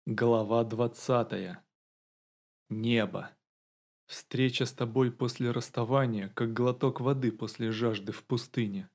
Глава 20. Небо. Встреча с тобой после расставания, как глоток воды после жажды в пустыне.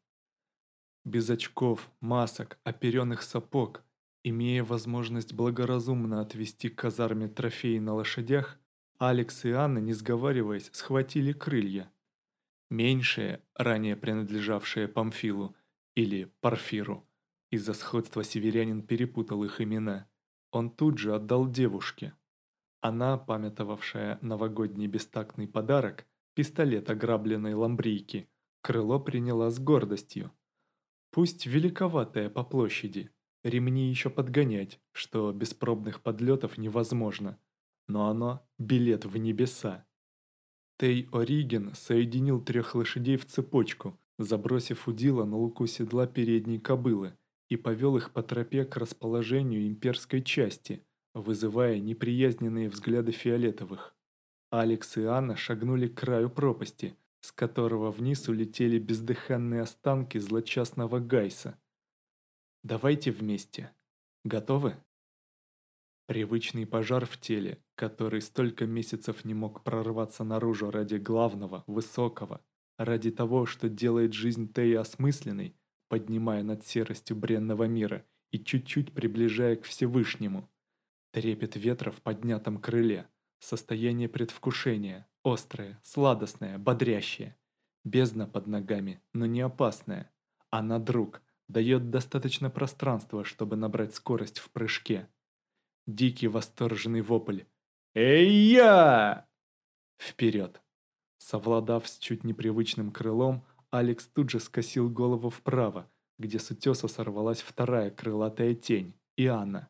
Без очков, масок, оперенных сапог, имея возможность благоразумно отвезти к казарме трофеи на лошадях, Алекс и Анна, не сговариваясь, схватили крылья. Меньшее, ранее принадлежавшее Памфилу, или Парфиру, из-за сходства северянин перепутал их имена, он тут же отдал девушке. Она, памятовавшая новогодний бестактный подарок, пистолет ограбленной ламбрийки, крыло приняла с гордостью. Пусть великоватая по площади, ремни еще подгонять, что без пробных подлетов невозможно, но оно билет в небеса. Тей Ориген соединил 3 лошадей в цепочку, забросив удила на луку седла передней кобылы, и повел их по тропе к расположению имперской части, вызывая неприязненные взгляды фиолетовых. Алекс и Анна шагнули к краю пропасти, с которого вниз улетели бездыханные останки злочастного Гайса. «Давайте вместе. Готовы?» Привычный пожар в теле, который столько месяцев не мог прорваться наружу ради главного, высокого, ради того, что делает жизнь Теи осмысленной, поднимая над серостью бренного мира и чуть-чуть приближая к Всевышнему. Трепет ветра в поднятом крыле, состояние предвкушения, острое, сладостное, бодрящее. Бездна под ногами, но не опасная. Она друг, дает достаточно пространства, чтобы набрать скорость в прыжке. Дикий восторженный вопль. «Эй-я!» Вперед! Совладав с чуть непривычным крылом, Алекс тут же скосил голову вправо, где с утеса сорвалась вторая крылатая тень, Иоанна.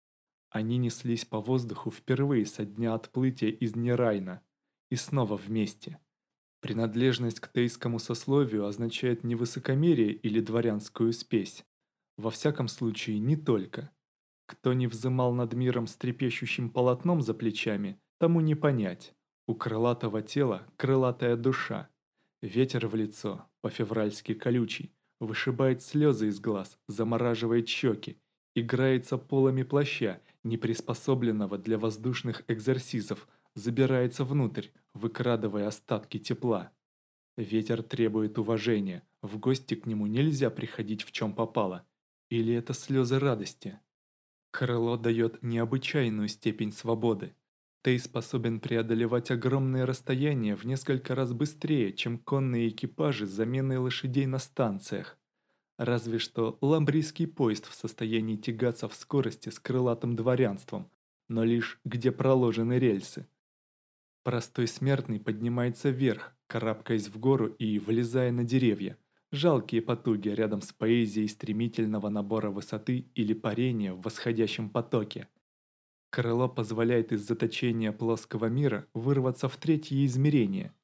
Они неслись по воздуху впервые со дня отплытия из Нерайна. И снова вместе. Принадлежность к тейскому сословию означает не высокомерие или дворянскую спесь. Во всяком случае, не только. Кто не взымал над миром с трепещущим полотном за плечами, тому не понять. У крылатого тела крылатая душа. Ветер в лицо, по-февральски колючий, вышибает слезы из глаз, замораживает щеки, играется полами плаща, не приспособленного для воздушных экзорсизов, забирается внутрь, выкрадывая остатки тепла. Ветер требует уважения, в гости к нему нельзя приходить в чем попало. Или это слезы радости? Крыло дает необычайную степень свободы. Ты способен преодолевать огромные расстояния в несколько раз быстрее, чем конные экипажи с заменой лошадей на станциях. Разве что ламбрийский поезд в состоянии тягаться в скорости с крылатым дворянством, но лишь где проложены рельсы. Простой смертный поднимается вверх, карабкаясь в гору и влезая на деревья. Жалкие потуги рядом с поэзией стремительного набора высоты или парения в восходящем потоке. Крыло позволяет из заточения плоского мира вырваться в третье измерение.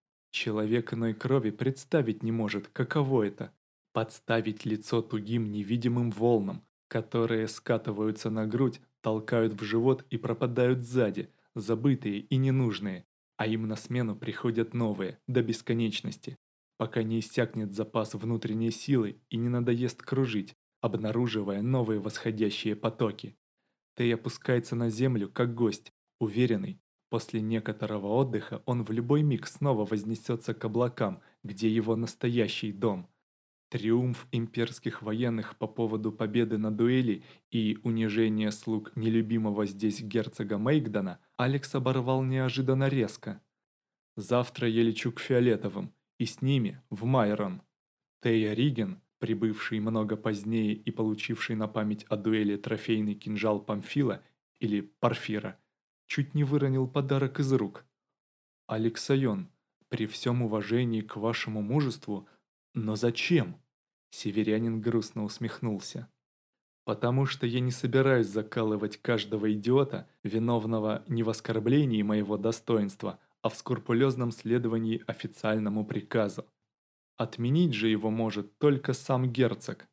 Человек иной крови представить не может, каково это – подставить лицо тугим невидимым волнам, которые скатываются на грудь, толкают в живот и пропадают сзади, забытые и ненужные, а им на смену приходят новые, до бесконечности, пока не иссякнет запас внутренней силы и не надоест кружить, обнаруживая новые восходящие потоки. Тей опускается на землю, как гость, уверенный. После некоторого отдыха он в любой миг снова вознесется к облакам, где его настоящий дом. Триумф имперских военных по поводу победы на дуэли и унижение слуг нелюбимого здесь герцога Мейгдона Алекс оборвал неожиданно резко. «Завтра я лечу к Фиолетовым, и с ними в Майрон». Тея Риген, прибывший много позднее и получивший на память о дуэли трофейный кинжал Памфила или Парфира, чуть не выронил подарок из рук. «Алексайон, при всем уважении к вашему мужеству, но зачем?» Северянин грустно усмехнулся. «Потому что я не собираюсь закалывать каждого идиота, виновного не в оскорблении моего достоинства, а в скрупулезном следовании официальному приказу. Отменить же его может только сам герцог».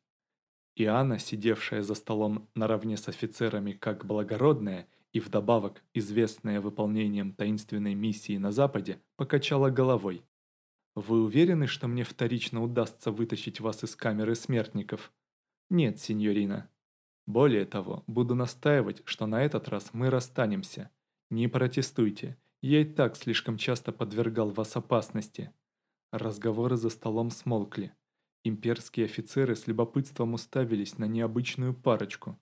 И Анна, сидевшая за столом наравне с офицерами как благородная и вдобавок известная выполнением таинственной миссии на Западе, покачала головой. «Вы уверены, что мне вторично удастся вытащить вас из камеры смертников?» «Нет, сеньорина». Более того, буду настаивать, что на этот раз мы расстанемся. Не протестуйте, я и так слишком часто подвергал вас опасности». Разговоры за столом смолкли. Имперские офицеры с любопытством уставились на необычную парочку.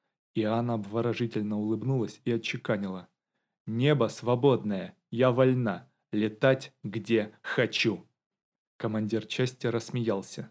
И Анна обворожительно улыбнулась и отчеканила: «Небо свободное, я вольна, летать где хочу». Командир части рассмеялся.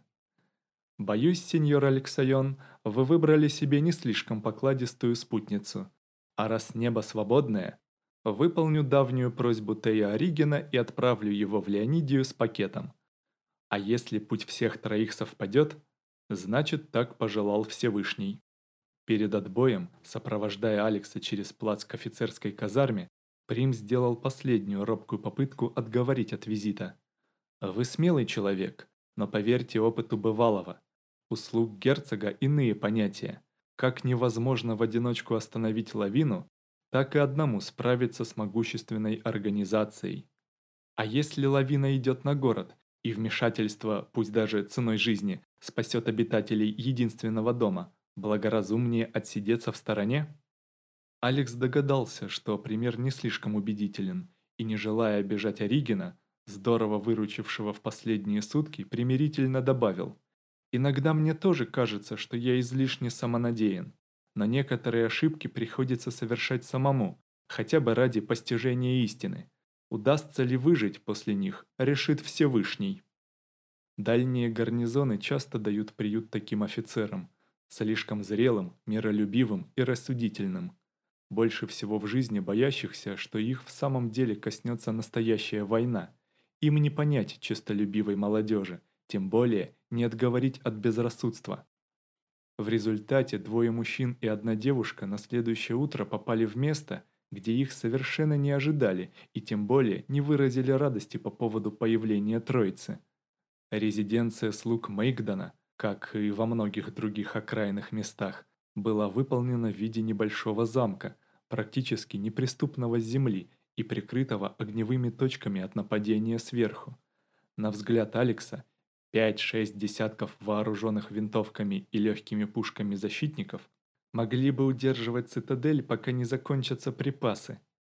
«Боюсь, сеньор Алексайон, вы выбрали себе не слишком покладистую спутницу. А раз небо свободное, выполню давнюю просьбу Тея Оригена и отправлю его в Леонидию с пакетом. А если путь всех троих совпадет, значит, так пожелал Всевышний». Перед отбоем, сопровождая Алекса через плац к офицерской казарме, Прим сделал последнюю робкую попытку отговорить от визита. «Вы смелый человек, но поверьте опыту бывалого. У слуг герцога иные понятия. Как невозможно в одиночку остановить лавину, так и одному справиться с могущественной организацией. А если лавина идет на город, и вмешательство, пусть даже ценой жизни, спасет обитателей единственного дома, благоразумнее отсидеться в стороне?» Алекс догадался, что пример не слишком убедителен, и, не желая обижать Оригена, здорово выручившего в последние сутки, примирительно добавил: «Иногда мне тоже кажется, что я излишне самонадеян, но некоторые ошибки приходится совершать самому, хотя бы ради постижения истины. Удастся ли выжить после них, решит Всевышний». Дальние гарнизоны часто дают приют таким офицерам, слишком зрелым, миролюбивым и рассудительным, больше всего в жизни боящихся, что их в самом деле коснется настоящая война. Им не понять честолюбивой молодежи, тем более не отговорить от безрассудства. В результате двое мужчин и одна девушка на следующее утро попали в место, где их совершенно не ожидали и тем более не выразили радости по поводу появления троицы. Резиденция слуг Мейгдана, как и во многих других окраинных местах, была выполнена в виде небольшого замка, практически неприступного с земли и прикрытого огневыми точками от нападения сверху. На взгляд Алекса, 5-6 десятков вооруженных винтовками и легкими пушками защитников могли бы удерживать цитадель, пока не закончатся припасы.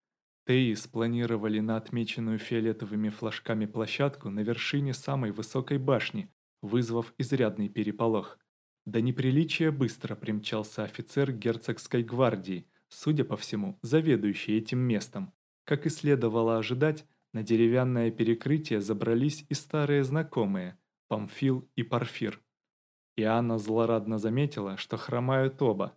Теи спланировали на отмеченную фиолетовыми флажками площадку на вершине самой высокой башни, вызвав изрядный переполох. До неприличия быстро примчался офицер герцогской гвардии, судя по всему, заведующий этим местом. Как и следовало ожидать, на деревянное перекрытие забрались и старые знакомые – Памфил и Парфир. И Анна злорадно заметила, что хромают оба.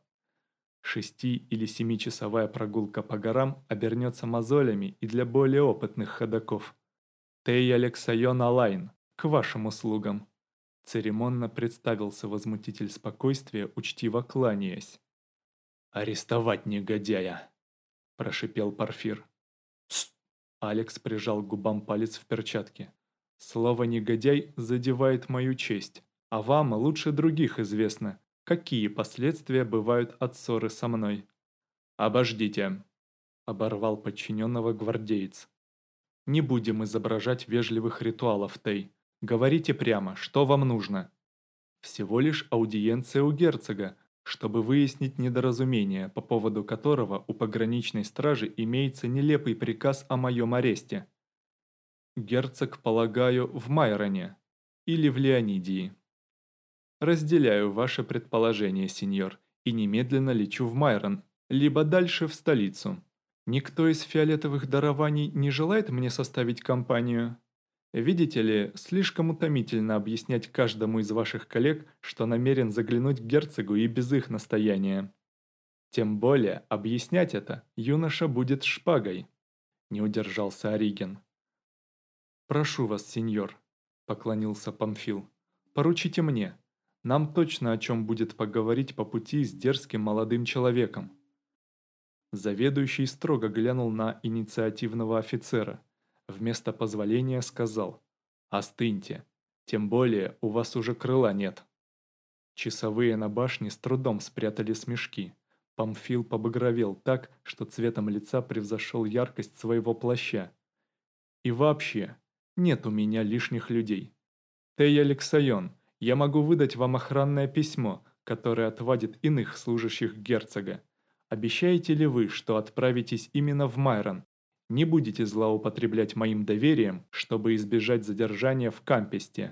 6- или 7-часовая прогулка по горам обернется мозолями и для более опытных ходоков. «Тей Алексайон Алайн, к вашим услугам!» Церемонно представился возмутитель спокойствия, учтиво кланяясь. «Арестовать негодяя!» – прошипел Парфир. «Тсс!» – Алекс прижал к губам палец в перчатке. «Слово «негодяй» задевает мою честь, а вам лучше других известно, какие последствия бывают от ссоры со мной». «Обождите», – оборвал подчиненного гвардеец. «Не будем изображать вежливых ритуалов, Тей. Говорите прямо, что вам нужно». «Всего лишь аудиенция у герцога, чтобы выяснить недоразумение, по поводу которого у пограничной стражи имеется нелепый приказ о моем аресте. Герцог, полагаю, в Майроне или в Леонидии». «Разделяю ваше предположение, сеньор, и немедленно лечу в Майрон, либо дальше в столицу. Никто из фиолетовых дарований не желает мне составить компанию? Видите ли, слишком утомительно объяснять каждому из ваших коллег, что намерен заглянуть к герцогу и без их настояния. Тем более, объяснять это юноша будет шпагой», – не удержался Ориген. «Прошу вас, сеньор», – поклонился Памфил, – «поручите мне. Нам точно о чем будет поговорить по пути с дерзким молодым человеком». Заведующий строго глянул на инициативного офицера. Вместо позволения сказал: «Остыньте, тем более у вас уже крыла нет». Часовые на башне с трудом спрятали смешки. Памфил побагровел так, что цветом лица превзошел яркость своего плаща. «И вообще, нет у меня лишних людей. Тей Алексайон, я могу выдать вам охранное письмо, который отвадит иных служащих герцога. Обещаете ли вы, что отправитесь именно в Майрон? Не будете злоупотреблять моим доверием, чтобы избежать задержания в Кампесте?»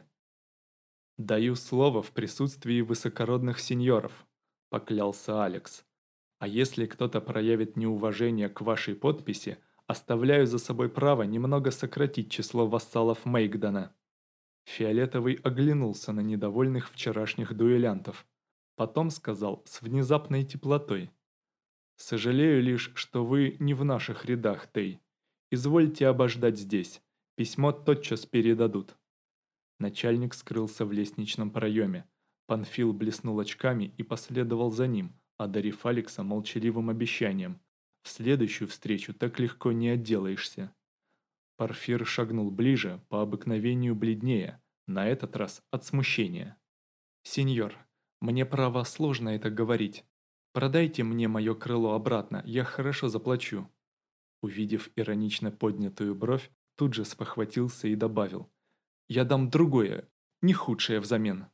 «Даю слово в присутствии высокородных сеньоров», – поклялся Алекс. «А если кто-то проявит неуважение к вашей подписи, оставляю за собой право немного сократить число вассалов Мейгдона». Фиолетовый оглянулся на недовольных вчерашних дуэлянтов. Потом сказал с внезапной теплотой: «Сожалею лишь, что вы не в наших рядах, Тей. Извольте обождать здесь. Письмо тотчас передадут». Начальник скрылся в лестничном проеме. Панфил блеснул очками и последовал за ним, одарив Алекса молчаливым обещанием. «В следующую встречу так легко не отделаешься». Парфир шагнул ближе, по обыкновению бледнее, на этот раз от смущения. «Сеньор, мне право сложно это говорить. Продайте мне мое крыло обратно, я хорошо заплачу». Увидев иронично поднятую бровь, тут же спохватился и добавил: «Я дам другое, не худшее взамен».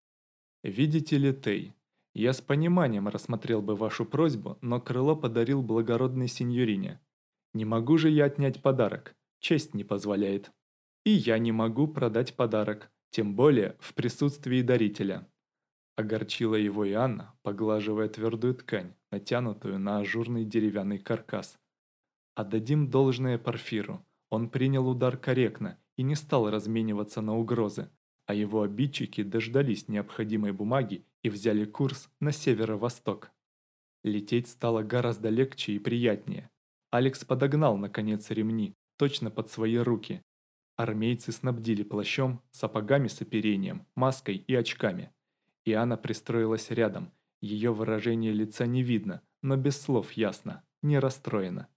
«Видите ли, Тей, я с пониманием рассмотрел бы вашу просьбу, но крыло подарил благородной сеньорине. Не могу же я отнять подарок, честь не позволяет. И я не могу продать подарок, тем более в присутствии дарителя». Огорчила его и Анна, поглаживая твердую ткань, натянутую на ажурный деревянный каркас. Отдадим должное Порфиру. Он принял удар корректно и не стал размениваться на угрозы, а его обидчики дождались необходимой бумаги и взяли курс на северо-восток. Лететь стало гораздо легче и приятнее. Алекс подогнал, наконец, ремни, точно под свои руки. Армейцы снабдили плащом, сапогами с оперением, маской и очками. И Анна пристроилась рядом. Ее выражение лица не видно, но без слов ясно, не расстроена.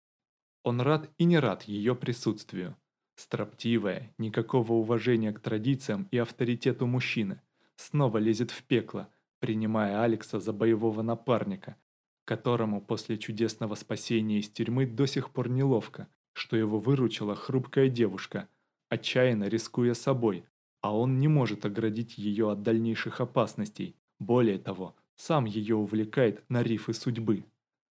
Он рад и не рад ее присутствию. Строптивая, никакого уважения к традициям и авторитету мужчины, снова лезет в пекло, принимая Алекса за боевого напарника, которому после чудесного спасения из тюрьмы до сих пор неловко, что его выручила хрупкая девушка, отчаянно рискуя собой, а он не может оградить ее от дальнейших опасностей, более того, сам ее увлекает на рифы судьбы.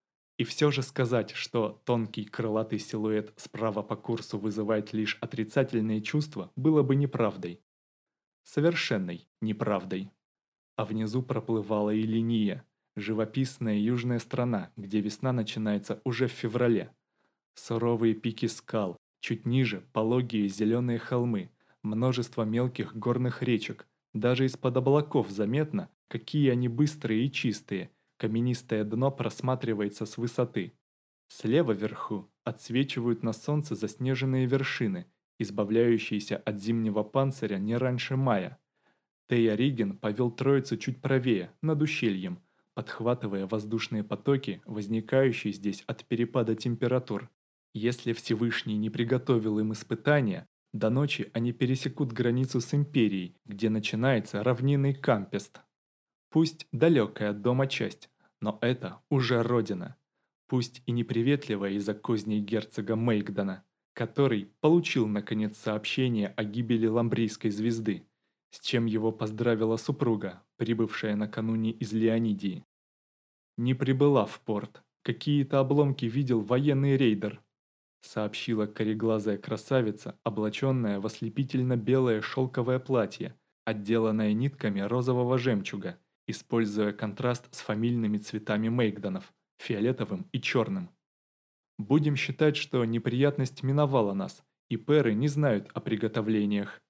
И все же сказать, что тонкий крылатый силуэт справа по курсу вызывает лишь отрицательные чувства, было бы неправдой. Совершенной неправдой. А внизу проплывала и линия, живописная южная страна, где весна начинается уже в феврале. Суровые пики скал, чуть ниже пологие зеленые холмы, множество мелких горных речек. Даже из-под облаков заметно, какие они быстрые и чистые. Каменистое дно просматривается с высоты. Слева вверху отсвечивают на солнце заснеженные вершины, избавляющиеся от зимнего панциря не раньше мая. Тея Риген повел троицу чуть правее, над ущельем, подхватывая воздушные потоки, возникающие здесь от перепада температур. Если Всевышний не приготовил им испытания, до ночи они пересекут границу с Империей, где начинается равнинный Кампест. Пусть далекая от дома часть, но это уже родина. Пусть и неприветливая из-за козней герцога Мейгдона, который получил наконец сообщение о гибели ламбрийской звезды, с чем его поздравила супруга, прибывшая накануне из Леонидии. «Не прибыла в порт. Какие-то обломки видел военный рейдер», сообщила кореглазая красавица, облаченная в ослепительно-белое шелковое платье, отделанное нитками розового жемчуга, используя контраст с фамильными цветами Мейгдонов, фиолетовым и черным. «Будем считать, что неприятность миновала нас, и перы не знают о приготовлениях».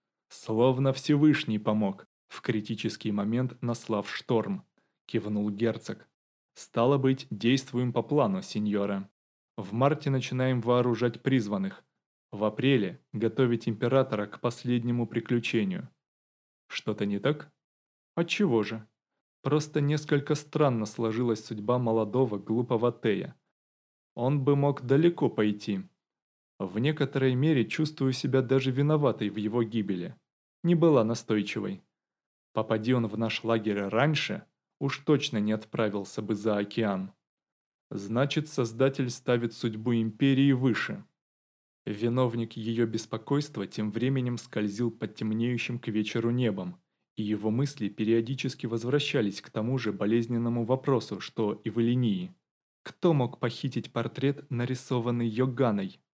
«Словно Всевышний помог, в критический момент наслав шторм», кивнул герцог. «Стало быть, действуем по плану, сеньора. В марте начинаем вооружать призванных. В апреле готовить императора к последнему приключению». «Что-то не так?» «Отчего же? Просто несколько странно сложилась судьба молодого глупого Тея. Он бы мог далеко пойти. В некоторой мере чувствую себя даже виноватой в его гибели. Не была настойчивой. Попади он в наш лагерь раньше, уж точно не отправился бы за океан. Значит, Создатель ставит судьбу империи выше». Виновник ее беспокойства тем временем скользил под темнеющим к вечеру небом, И его мысли периодически возвращались к тому же болезненному вопросу, что и в Элинии. Кто мог похитить портрет, нарисованный Йоганной?